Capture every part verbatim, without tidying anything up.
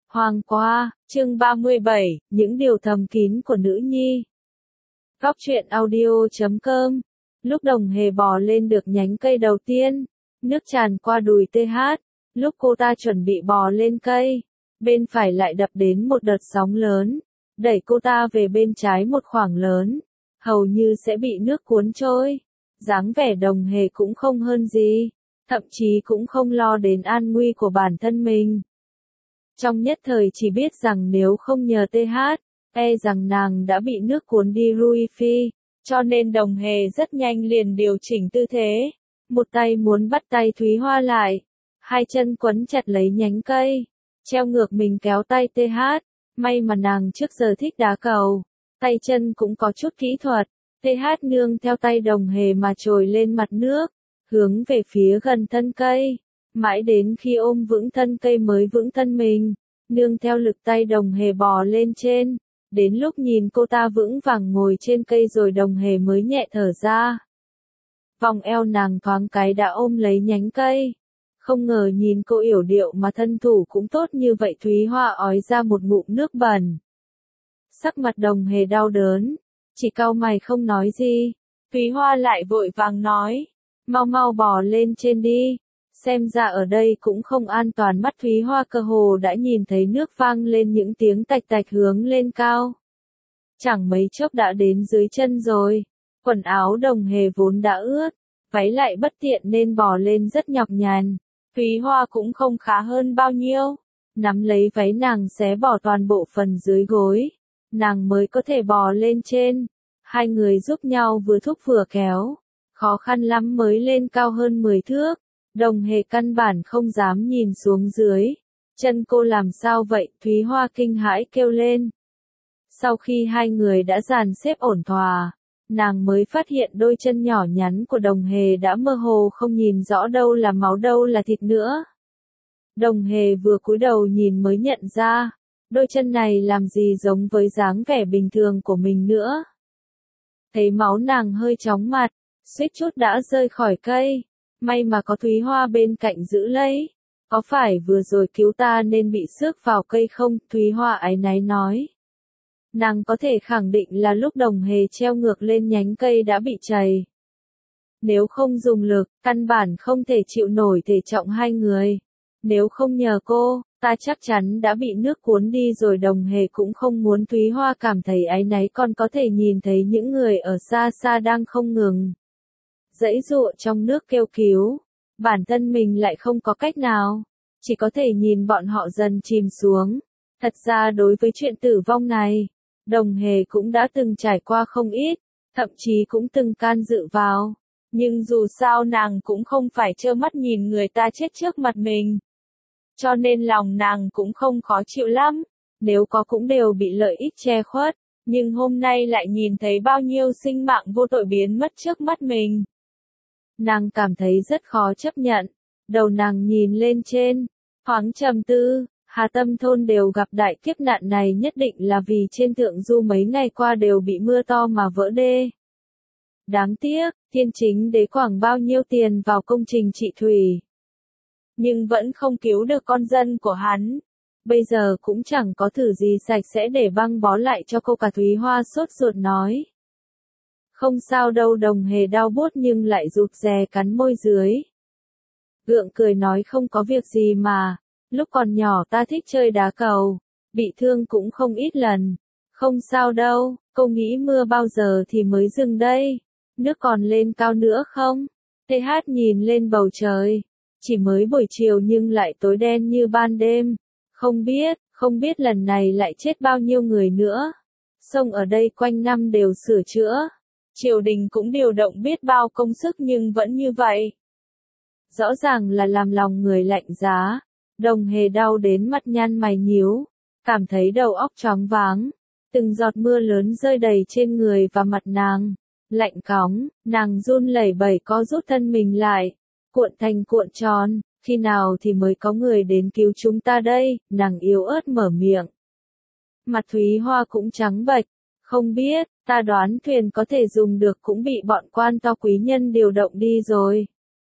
Hoàng qua, chương ba mươi bảy, những điều thầm kín của nữ nhi. Góc truyện audio chấm com. Lúc Đồng Hề bò lên được nhánh cây đầu tiên, nước tràn qua đùi tê hát, lúc cô ta chuẩn bị bò lên cây, bên phải lại đập đến một đợt sóng lớn, đẩy cô ta về bên trái một khoảng lớn, hầu như sẽ bị nước cuốn trôi. Dáng vẻ Đồng Hề cũng không hơn gì, thậm chí cũng không lo đến an nguy của bản thân mình. Trong nhất thời chỉ biết rằng nếu không nhờ tê hát, e rằng nàng đã bị nước cuốn đi Rui Phi, cho nên Đồng Hề rất nhanh liền điều chỉnh tư thế, một tay muốn bắt tay Thúy Hoa lại, hai chân quấn chặt lấy nhánh cây, treo ngược mình kéo tay tê hát, may mà nàng trước giờ thích đá cầu, tay chân cũng có chút kỹ thuật, tê hát nương theo tay Đồng Hề mà trồi lên mặt nước, hướng về phía gần thân cây. Mãi đến khi ôm vững thân cây mới vững thân mình, nương theo lực tay Đồng Hề bò lên trên, đến lúc nhìn cô ta vững vàng ngồi trên cây rồi Đồng Hề mới nhẹ thở ra. Vòng eo nàng thoáng cái đã ôm lấy nhánh cây, không ngờ nhìn cô yểu điệu mà thân thủ cũng tốt như vậy. Thúy Hoa ói ra một ngụm nước bẩn. Sắc mặt Đồng Hề đau đớn, chỉ cau mày không nói gì. Thúy Hoa lại vội vàng nói, mau mau bò lên trên đi. Xem ra ở đây cũng không an toàn. Mắt Thúy Hoa cơ hồ đã nhìn thấy nước vang lên những tiếng tạch tạch hướng lên cao. Chẳng mấy chốc đã đến dưới chân rồi. Quần áo Đồng Hề vốn đã ướt, váy lại bất tiện nên bò lên rất nhọc nhằn. Thúy Hoa cũng không khá hơn bao nhiêu. Nắm lấy váy nàng xé bỏ toàn bộ phần dưới gối, nàng mới có thể bò lên trên. Hai người giúp nhau vừa thúc vừa kéo, khó khăn lắm mới lên cao hơn mười thước. Đồng Hề căn bản không dám nhìn xuống dưới. Chân cô làm sao vậy? Thúy Hoa kinh hãi kêu lên. Sau khi hai người đã dàn xếp ổn thỏa, nàng mới phát hiện đôi chân nhỏ nhắn của Đồng Hề đã mơ hồ không nhìn rõ đâu là máu đâu là thịt nữa. Đồng Hề vừa cúi đầu nhìn mới nhận ra, đôi chân này làm gì giống với dáng vẻ bình thường của mình nữa. Thấy máu nàng hơi chóng mặt, suýt chút đã rơi khỏi cây. May mà có Thúy Hoa bên cạnh giữ lấy. Có phải vừa rồi cứu ta nên bị xước vào cây không? Thúy Hoa áy náy nói. Nàng có thể khẳng định là lúc Đồng Hề treo ngược lên nhánh cây đã bị trầy. Nếu không dùng lực, căn bản không thể chịu nổi thể trọng hai người. Nếu không nhờ cô, ta chắc chắn đã bị nước cuốn đi rồi. Đồng Hề cũng không muốn Thúy Hoa cảm thấy áy náy, còn có thể nhìn thấy những người ở xa xa đang không ngừng giãy giụa trong nước kêu cứu, bản thân mình lại không có cách nào, chỉ có thể nhìn bọn họ dần chìm xuống. Thật ra đối với chuyện tử vong này, Đồng Hề cũng đã từng trải qua không ít, thậm chí cũng từng can dự vào, nhưng dù sao nàng cũng không phải trơ mắt nhìn người ta chết trước mặt mình, cho nên lòng nàng cũng không khó chịu lắm, nếu có cũng đều bị lợi ích che khuất, nhưng hôm nay lại nhìn thấy bao nhiêu sinh mạng vô tội biến mất trước mắt mình. Nàng cảm thấy rất khó chấp nhận, đầu nàng nhìn lên trên, thoáng trầm tư, Hà Tâm thôn đều gặp đại kiếp nạn này nhất định là vì trên thượng du mấy ngày qua đều bị mưa to mà vỡ đê. Đáng tiếc, Thiên Chính Đế quảng bao nhiêu tiền vào công trình trị thủy, nhưng vẫn không cứu được con dân của hắn. Bây giờ cũng chẳng có thử gì sạch sẽ để băng bó lại cho cô cả. Thúy Hoa sốt ruột nói. Không sao đâu. Đồng Hề đau buốt nhưng lại rụt rè cắn môi dưới. Gượng cười nói không có việc gì mà, lúc còn nhỏ ta thích chơi đá cầu, bị thương cũng không ít lần. Không sao đâu, cô nghĩ mưa bao giờ thì mới dừng đây? Nước còn lên cao nữa không? tê hát nhìn lên bầu trời, chỉ mới buổi chiều nhưng lại tối đen như ban đêm. Không biết, không biết lần này lại chết bao nhiêu người nữa. Sông ở đây quanh năm đều sửa chữa. Triều đình cũng điều động biết bao công sức nhưng vẫn như vậy. Rõ ràng là làm lòng người lạnh giá. Đồng Hề đau đến mắt nhăn mày nhíu, cảm thấy đầu óc choáng váng. Từng giọt mưa lớn rơi đầy trên người và mặt nàng, lạnh cóng, nàng run lẩy bẩy co rút thân mình lại, cuộn thành cuộn tròn. Khi nào thì mới có người đến cứu chúng ta đây? Nàng yếu ớt mở miệng. Mặt Thúy Hoa cũng trắng bệch. Không biết, ta đoán thuyền có thể dùng được cũng bị bọn quan to quý nhân điều động đi rồi.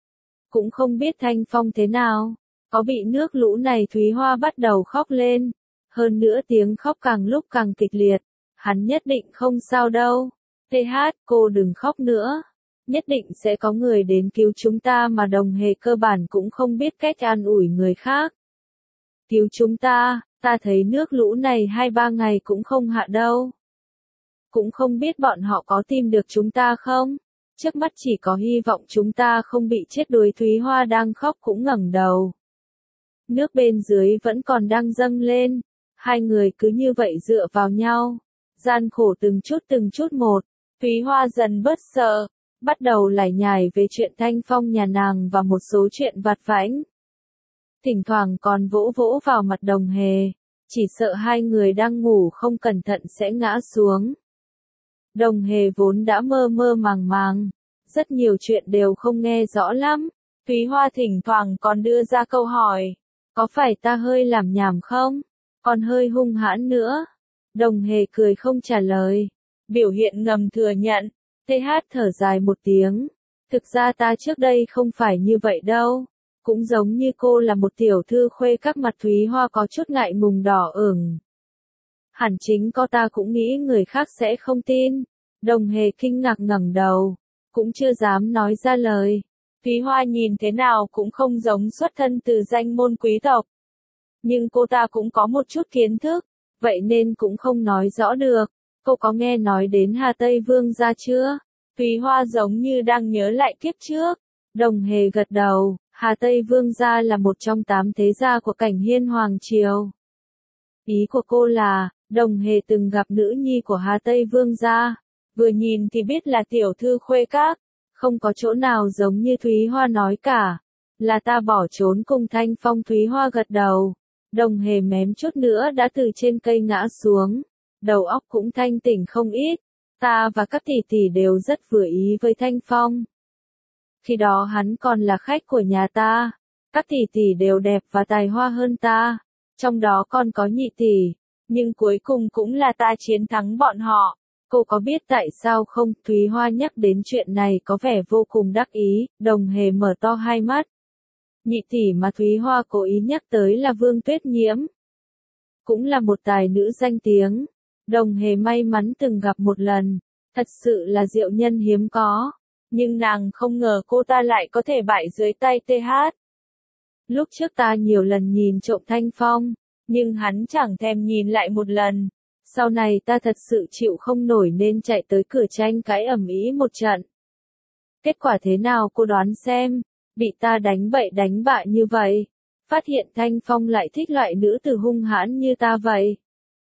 Cũng không biết Thanh Phong thế nào, có bị nước lũ này? Thúy Hoa bắt đầu khóc lên. Hơn nữa tiếng khóc càng lúc càng kịch liệt. Hắn nhất định không sao đâu. tê hát, cô đừng khóc nữa. Nhất định sẽ có người đến cứu chúng ta mà Đồng Hề cơ bản cũng không biết cách an ủi người khác. Cứu chúng ta, ta thấy nước lũ này hai ba ngày cũng không hạ đâu. Cũng không biết bọn họ có tìm được chúng ta không? Trước mắt chỉ có hy vọng chúng ta không bị chết đuối. Thúy Hoa đang khóc cũng ngẩng đầu. Nước bên dưới vẫn còn đang dâng lên. Hai người cứ như vậy dựa vào nhau. Gian khổ từng chút từng chút một. Thúy Hoa dần bớt sợ. Bắt đầu lải nhải về chuyện Thanh Phong nhà nàng và một số chuyện vặt vãnh. Thỉnh thoảng còn vỗ vỗ vào mặt Đồng Hề. Chỉ sợ hai người đang ngủ không cẩn thận sẽ ngã xuống. Đồng Hề vốn đã mơ mơ màng màng. Rất nhiều chuyện đều không nghe rõ lắm. Thúy Hoa thỉnh thoảng còn đưa ra câu hỏi. Có phải ta hơi làm nhảm không? Còn hơi hung hãn nữa. Đồng Hề cười không trả lời. Biểu hiện ngầm thừa nhận. tê hát thở dài một tiếng. Thực ra ta trước đây không phải như vậy đâu. Cũng giống như cô là một tiểu thư khuê các. Mặt Thúy Hoa có chút ngại ngùng đỏ ửng. Hẳn chính có ta cũng nghĩ người khác sẽ không tin. Đồng Hề kinh ngạc ngẩng đầu. Cũng chưa dám nói ra lời. Thúy Hoa nhìn thế nào cũng không giống xuất thân từ danh môn quý tộc. Nhưng cô ta cũng có một chút kiến thức. Vậy nên cũng không nói rõ được. Cô có nghe nói đến Hà Tây Vương gia chưa? Thúy Hoa giống như đang nhớ lại kiếp trước. Đồng Hề gật đầu. Hà Tây Vương gia là một trong tám thế gia của Cảnh Hiên Hoàng Triều. Ý của cô là, Đồng Hề từng gặp nữ nhi của Hà Tây Vương gia. Vừa nhìn thì biết là tiểu thư khuê các. Không có chỗ nào giống như Thúy Hoa nói cả. Là ta bỏ trốn cùng Thanh Phong. Thúy Hoa gật đầu. Đồng Hề mém chút nữa đã từ trên cây ngã xuống. Đầu óc cũng thanh tỉnh không ít. Ta và các tỷ tỷ đều rất vừa ý với Thanh Phong. Khi đó hắn còn là khách của nhà ta. Các tỷ tỷ đều đẹp và tài hoa hơn ta. Trong đó còn có nhị tỷ. Nhưng cuối cùng cũng là ta chiến thắng bọn họ. Cô có biết tại sao không? Thúy Hoa nhắc đến chuyện này có vẻ vô cùng đắc ý. Đồng Hề mở to hai mắt. Nhị tỷ mà Thúy Hoa cố ý nhắc tới là Vương Tuyết Nhiễm. Cũng là một tài nữ danh tiếng. Đồng Hề may mắn từng gặp một lần. Thật sự là diệu nhân hiếm có. Nhưng nàng không ngờ cô ta lại có thể bại dưới tay tê hát. Lúc trước ta nhiều lần nhìn trộm Thanh Phong. Nhưng hắn chẳng thèm nhìn lại một lần. Sau này ta thật sự chịu không nổi nên chạy tới cửa tranh cãi ầm ĩ một trận. Kết quả thế nào cô đoán xem. Bị ta đánh bậy đánh bạ như vậy. Phát hiện Thanh Phong lại thích loại nữ tử hung hãn như ta vậy.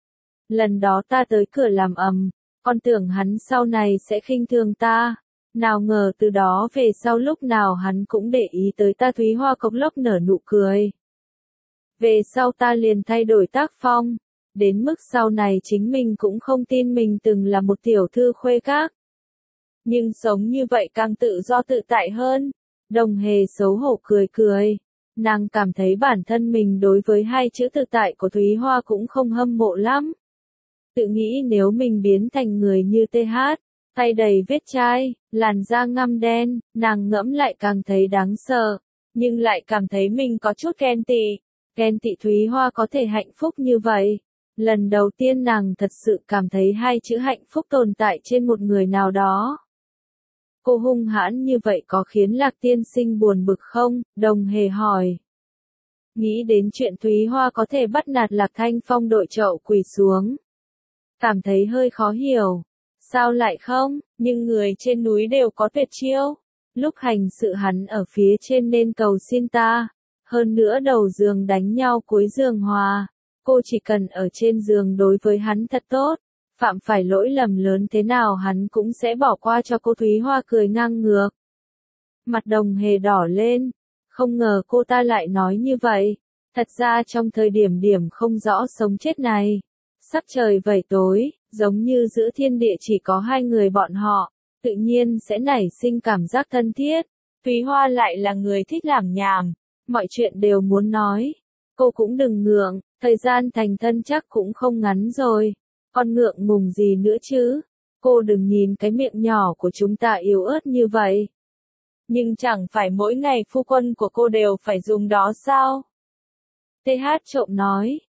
Lần đó ta tới cửa làm ầm. Con tưởng hắn sau này sẽ khinh thường ta. Nào ngờ từ đó về sau lúc nào hắn cũng để ý tới ta. Thúy Hoa cộc lốc nở nụ cười. Về sau ta liền thay đổi tác phong. Đến mức sau này chính mình cũng không tin mình từng là một tiểu thư khuê các. Nhưng sống như vậy càng tự do tự tại hơn. Đồng Hề xấu hổ cười cười. Nàng cảm thấy bản thân mình đối với hai chữ tự tại của Thúy Hoa cũng không hâm mộ lắm. Tự nghĩ nếu mình biến thành người như tê hát, tay đầy vết chai, làn da ngăm đen, nàng ngẫm lại càng thấy đáng sợ. Nhưng lại cảm thấy mình có chút ghen tị. Ghen tị Thúy Hoa có thể hạnh phúc như vậy. Lần đầu tiên nàng thật sự cảm thấy hai chữ hạnh phúc tồn tại trên một người nào đó. Cô hung hãn như vậy có khiến Lạc tiên sinh buồn bực không? Đồng Hề hỏi. Nghĩ đến chuyện Thúy Hoa có thể bắt nạt Lạc Thanh Phong đội chậu quỳ xuống. Cảm thấy hơi khó hiểu. Sao lại không? Nhưng người trên núi đều có tuyệt chiêu. Lúc hành sự hắn ở phía trên nên cầu xin ta. Hơn nữa đầu giường đánh nhau cuối giường hòa. Cô chỉ cần ở trên giường đối với hắn thật tốt. Phạm phải lỗi lầm lớn thế nào hắn cũng sẽ bỏ qua cho cô. Thúy Hoa cười ngang ngược. Mặt Đồng Hề đỏ lên. Không ngờ cô ta lại nói như vậy. Thật ra trong thời điểm điểm không rõ sống chết này. Sắc trời vẩy tối, giống như giữa thiên địa chỉ có hai người bọn họ. Tự nhiên sẽ nảy sinh cảm giác thân thiết. Thúy Hoa lại là người thích làm nhảm. Mọi chuyện đều muốn nói. Cô cũng đừng ngượng, thời gian thành thân chắc cũng không ngắn rồi. Con ngượng ngùng gì nữa chứ? Cô đừng nhìn cái miệng nhỏ của chúng ta yếu ớt như vậy. Nhưng chẳng phải mỗi ngày phu quân của cô đều phải dùng đó sao? tê hát trộm nói,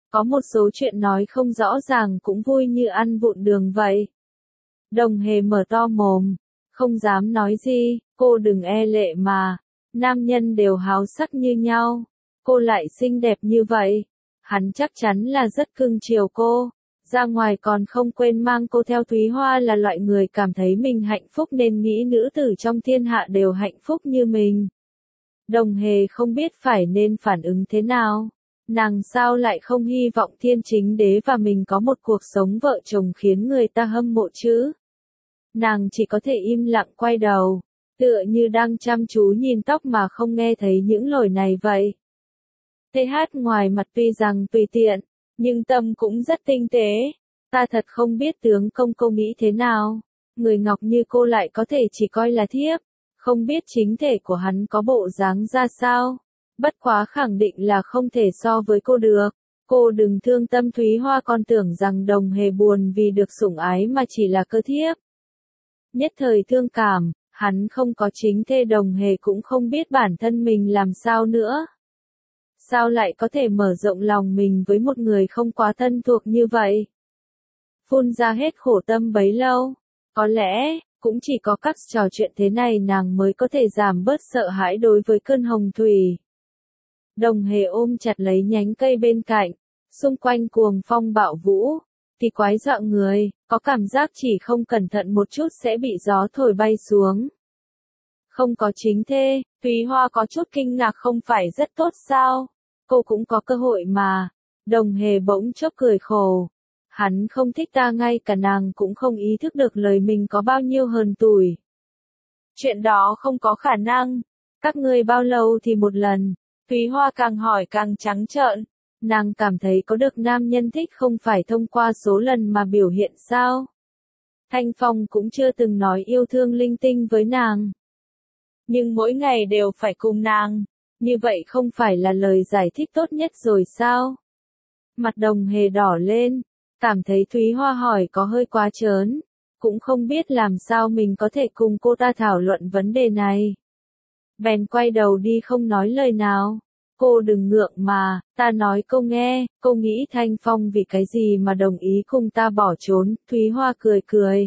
Có một số chuyện nói không rõ ràng cũng vui như ăn vụn đường vậy. Đồng Hề mở to mồm, không dám nói gì, cô đừng e lệ mà, nam nhân đều háo sắc như nhau, cô lại xinh đẹp như vậy, hắn chắc chắn là rất cưng chiều cô, ra ngoài còn không quên mang cô theo. Thúy Hoa là loại người cảm thấy mình hạnh phúc nên nghĩ nữ tử trong thiên hạ đều hạnh phúc như mình. Đồng Hề không biết phải nên phản ứng thế nào. Nàng sao lại không hy vọng Thiên Chính Đế và mình có một cuộc sống vợ chồng khiến người ta hâm mộ chứ? Nàng chỉ có thể im lặng quay đầu, tựa như đang chăm chú nhìn tóc mà không nghe thấy những lời này vậy. tê hát ngoài mặt tuy rằng tùy tiện, nhưng tâm cũng rất tinh tế. Ta thật không biết tướng công cô nghĩ thế nào. Người ngọc như cô lại có thể chỉ coi là thiếp, không biết chính thể của hắn có bộ dáng ra sao. Bất quá khẳng định là không thể so với cô được. Cô đừng thương tâm. Thúy Hoa còn tưởng rằng Đồng Hề buồn vì được sủng ái mà chỉ là cơ thiếp. Nhất thời thương cảm, hắn không có chính thê. Đồng Hề cũng không biết bản thân mình làm sao nữa. Sao lại có thể mở rộng lòng mình với một người không quá thân thuộc như vậy? Phun ra hết khổ tâm bấy lâu. Có lẽ, cũng chỉ có các trò chuyện thế này nàng mới có thể giảm bớt sợ hãi đối với cơn hồng thủy. Đồng Hề ôm chặt lấy nhánh cây bên cạnh, xung quanh cuồng phong bạo vũ, thì quái dọa người, có cảm giác chỉ không cẩn thận một chút sẽ bị gió thổi bay xuống. Không có chính thê, Thúy Hoa có chút kinh ngạc. Không phải rất tốt sao? Cô cũng có cơ hội mà. Đồng Hề bỗng chốc cười khổ. Hắn không thích ta, ngay cả nàng cũng không ý thức được lời mình có bao nhiêu hờn tủi. Chuyện đó không có khả năng. Các ngươi bao lâu thì một lần? Thúy Hoa càng hỏi càng trắng trợn. Nàng cảm thấy có được nam nhân thích không phải thông qua số lần mà biểu hiện sao? Thanh Phong cũng chưa từng nói yêu thương linh tinh với nàng. Nhưng mỗi ngày đều phải cùng nàng. Như vậy không phải là lời giải thích tốt nhất rồi sao? Mặt Đồng Hề đỏ lên, cảm thấy Thúy Hoa hỏi có hơi quá trớn. Cũng không biết làm sao mình có thể cùng cô ta thảo luận vấn đề này. Bèn quay đầu đi không nói lời nào. Cô đừng ngượng mà, ta nói cô nghe, cô nghĩ Thanh Phong vì cái gì mà đồng ý cùng ta bỏ trốn. Thúy Hoa cười cười,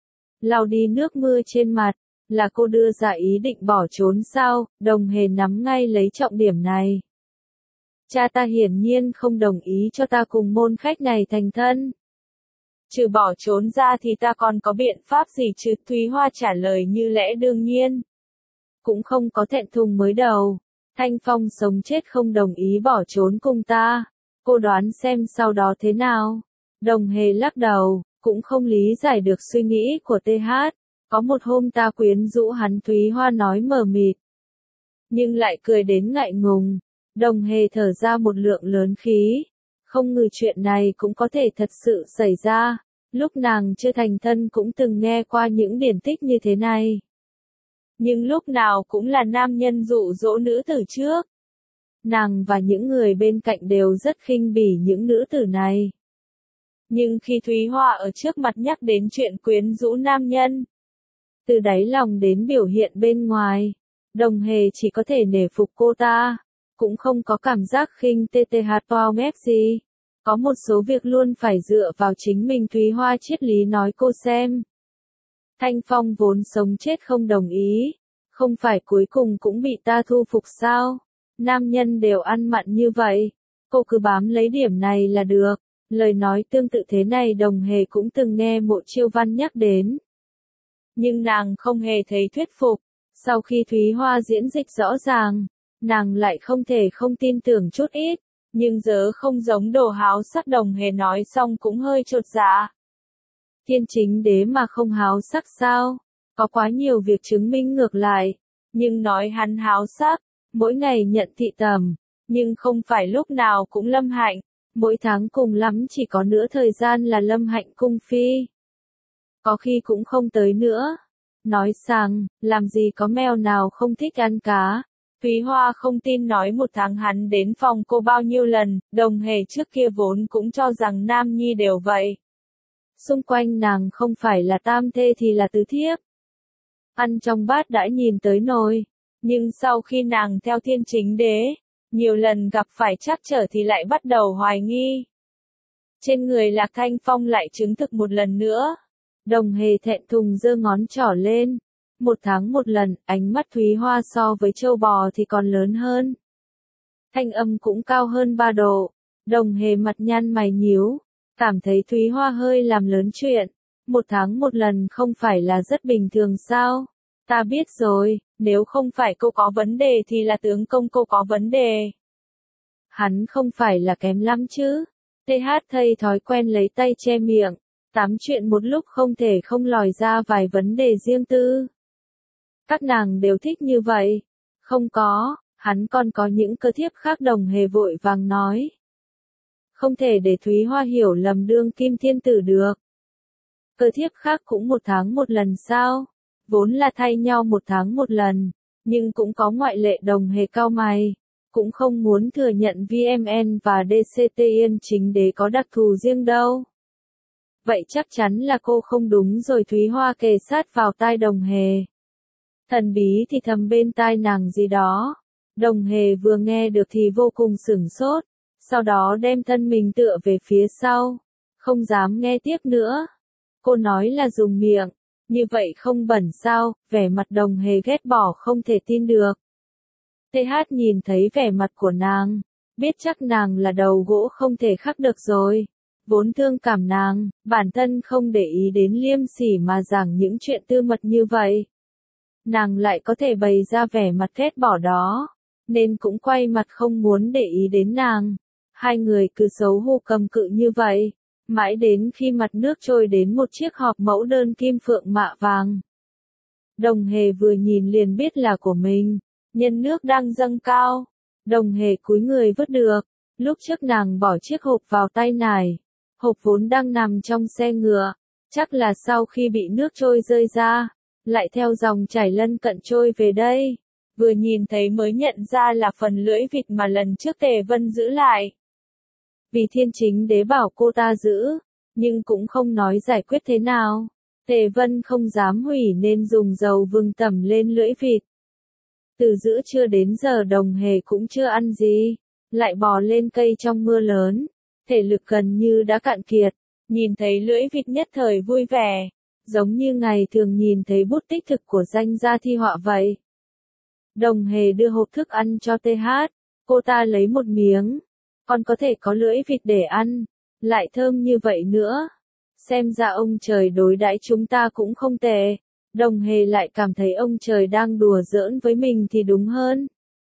lau đi nước mưa trên mặt. Là cô đưa ra ý định bỏ trốn sao? Đồng Hề nắm ngay lấy trọng điểm này. Cha ta hiển nhiên không đồng ý cho ta cùng môn khách này thành thân. Trừ bỏ trốn ra thì ta còn có biện pháp gì chứ? Thúy Hoa trả lời như lẽ đương nhiên. Cũng không có thẹn thùng mới đầu. Thanh Phong sống chết không đồng ý bỏ trốn cùng ta. Cô đoán xem sau đó thế nào? Đồng Hề lắc đầu, cũng không lý giải được suy nghĩ của tê hát. Có một hôm ta quyến rũ hắn. Thúy Hoa nói mờ mịt, nhưng lại cười đến ngại ngùng. Đồng Hề thở ra một lượng lớn khí. Không ngờ chuyện này cũng có thể thật sự xảy ra. Lúc nàng chưa thành thân cũng từng nghe qua những điển tích như thế này. Nhưng lúc nào cũng là nam nhân dụ dỗ nữ tử trước. Nàng và những người bên cạnh đều rất khinh bỉ những nữ tử này. Nhưng khi Thúy Hoa ở trước mặt nhắc đến chuyện quyến rũ nam nhân, từ đáy lòng đến biểu hiện bên ngoài, Đồng Hề chỉ có thể nể phục cô ta, cũng không có cảm giác khinh tê tê hạt toao mép gì. Có một số việc luôn phải dựa vào chính mình. Thúy Hoa triết lý nói cô xem. Thanh Phong vốn sống chết không đồng ý, không phải cuối cùng cũng bị ta thu phục sao? Nam nhân đều ăn mặn như vậy, cô cứ bám lấy điểm này là được. Lời nói tương tự thế này Đồng Hề cũng từng nghe Mộ Chiêu Văn nhắc đến. Nhưng nàng không hề thấy thuyết phục. Sau khi Thúy Hoa diễn dịch rõ ràng, nàng lại không thể không tin tưởng chút ít. Nhưng giờ không giống đồ háo sắc. Đồng Hề nói xong cũng hơi chột dạ. Thiên Chính Đế mà không háo sắc sao? Có quá nhiều việc chứng minh ngược lại. Nhưng nói hắn háo sắc, mỗi ngày nhận thị tầm, nhưng không phải lúc nào cũng lâm hạnh. Mỗi tháng cùng lắm chỉ có nửa thời gian là lâm hạnh cung phi. Có khi cũng không tới nữa. Nói rằng, làm gì có mèo nào không thích ăn cá. Thúy Hoa không tin nói một tháng hắn đến phòng cô bao nhiêu lần. Đồng Hề trước kia vốn cũng cho rằng nam nhi đều vậy. Xung quanh nàng không phải là tam thê thì là tứ thiếp. Ăn trong bát đã nhìn tới nồi. Nhưng sau khi nàng theo Thiên Chính Đế, nhiều lần gặp phải trắc trở thì lại bắt đầu hoài nghi. Trên người Lạc Thanh Phong lại chứng thực một lần nữa. Đồng Hề thẹn thùng giơ ngón trỏ lên. Một tháng một lần, ánh mắt Thúy Hoa so với trâu bò thì còn lớn hơn. Thanh âm cũng cao hơn ba độ. Đồng Hề mặt nhăn mày nhíu, cảm thấy Thúy Hoa hơi làm lớn chuyện. Một tháng một lần không phải là rất bình thường sao? Ta biết rồi, nếu không phải cô có vấn đề thì là tướng công cô có vấn đề. Hắn không phải là kém lắm chứ. tê hát thầy thói quen lấy tay che miệng. Tám chuyện một lúc không thể không lòi ra vài vấn đề riêng tư. Các nàng đều thích như vậy. Không có, hắn còn có những cơ thiếp khác. Đồng Hề vội vàng nói. Không thể để Thúy Hoa hiểu lầm đương kim thiên tử được. Cơ thiếp khác cũng một tháng một lần sao? Vốn là thay nhau một tháng một lần, nhưng cũng có ngoại lệ. Đồng Hề cau mày, cũng không muốn thừa nhận vê em en và đê xê tê Yên Chính Đế có đặc thù riêng đâu. Vậy chắc chắn là cô không đúng rồi. Thúy Hoa kề sát vào tai Đồng Hề. Thần bí thì thầm bên tai nàng gì đó. Đồng Hề vừa nghe được thì vô cùng sửng sốt, sau đó đem thân mình tựa về phía sau, không dám nghe tiếp nữa. Cô nói là dùng miệng, như vậy không bẩn sao? Vẻ mặt Đồng Hề ghét bỏ không thể tin được. tê hát nhìn thấy vẻ mặt của nàng, biết chắc nàng là đầu gỗ không thể khắc được rồi. Vốn thương cảm nàng, bản thân không để ý đến liêm sỉ mà giảng những chuyện tư mật như vậy. Nàng lại có thể bày ra vẻ mặt ghét bỏ đó, nên cũng quay mặt không muốn để ý đến nàng. Hai người cứ xấu hổ cầm cự như vậy, mãi đến khi mặt nước trôi đến một chiếc hộp mẫu đơn kim phượng mạ vàng. Đồng Hề vừa nhìn liền biết là của mình, nhân nước đang dâng cao. Đồng Hề cúi người vứt được, lúc trước nàng bỏ chiếc hộp vào tay nải. Hộp vốn đang nằm trong xe ngựa, chắc là sau khi bị nước trôi rơi ra, lại theo dòng chảy lân cận trôi về đây. Vừa nhìn thấy mới nhận ra là phần lưỡi vịt mà lần trước Tề Vân giữ lại. Vì Thiên Chính Đế bảo cô ta giữ, nhưng cũng không nói giải quyết thế nào. Tề Vân không dám hủy nên dùng dầu vừng tẩm lên lưỡi vịt. Từ giữa trưa đến giờ Đồng Hề cũng chưa ăn gì, lại bò lên cây trong mưa lớn, thể lực gần như đã cạn kiệt. Nhìn thấy lưỡi vịt nhất thời vui vẻ, giống như ngày thường nhìn thấy bút tích thực của danh gia thi họa vậy. Đồng Hề đưa hộp thức ăn cho tê hát, cô ta lấy một miếng. Còn có thể có lưỡi vịt để ăn, lại thơm như vậy nữa. Xem ra ông trời đối đãi chúng ta cũng không tệ. Đồng Hề lại cảm thấy ông trời đang đùa giỡn với mình thì đúng hơn.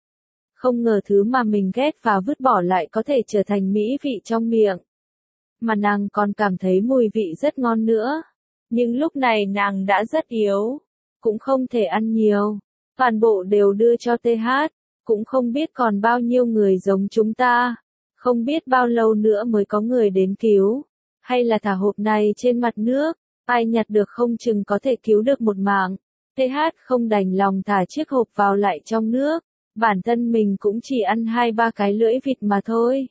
Không ngờ thứ mà mình ghét và vứt bỏ lại có thể trở thành mỹ vị trong miệng. Mà nàng còn cảm thấy mùi vị rất ngon nữa. Nhưng lúc này nàng đã rất yếu, cũng không thể ăn nhiều. Toàn bộ đều đưa cho tê hát, cũng không biết còn bao nhiêu người giống chúng ta. Không biết bao lâu nữa mới có người đến cứu, hay là thả hộp này trên mặt nước, ai nhặt được không chừng có thể cứu được một mạng. tê hát không đành lòng thả chiếc hộp vào lại trong nước, bản thân mình cũng chỉ ăn hai ba cái lưỡi vịt mà thôi.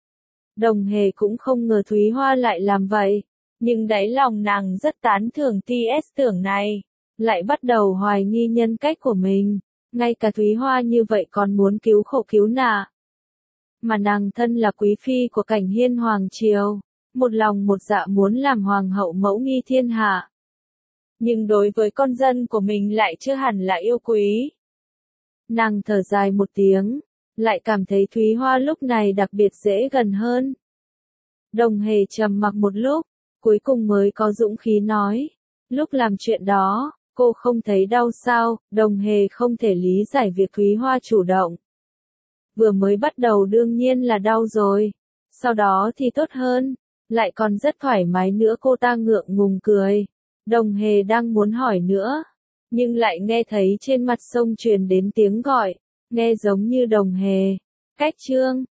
Đồng Hề cũng không ngờ Thúy Hoa lại làm vậy, nhưng đáy lòng nàng rất tán thưởng tê ét tưởng này, lại bắt đầu hoài nghi nhân cách của mình, ngay cả Thúy Hoa như vậy còn muốn cứu khổ cứu nạn. Mà nàng thân là quý phi của Cảnh Hiên Hoàng Triều, một lòng một dạ muốn làm hoàng hậu mẫu nghi thiên hạ. Nhưng đối với con dân của mình lại chưa hẳn là yêu quý. Nàng thở dài một tiếng, lại cảm thấy Thúy Hoa lúc này đặc biệt dễ gần hơn. Đồng Hề trầm mặc một lúc, cuối cùng mới có dũng khí nói. Lúc làm chuyện đó, cô không thấy đau sao? Đồng Hề không thể lý giải việc Thúy Hoa chủ động. Vừa mới bắt đầu đương nhiên là đau rồi, sau đó thì tốt hơn, lại còn rất thoải mái nữa. Cô ta ngượng ngùng cười. Đồng Hề đang muốn hỏi nữa, nhưng lại nghe thấy trên mặt sông truyền đến tiếng gọi, nghe giống như Đồng Hề. Cách chương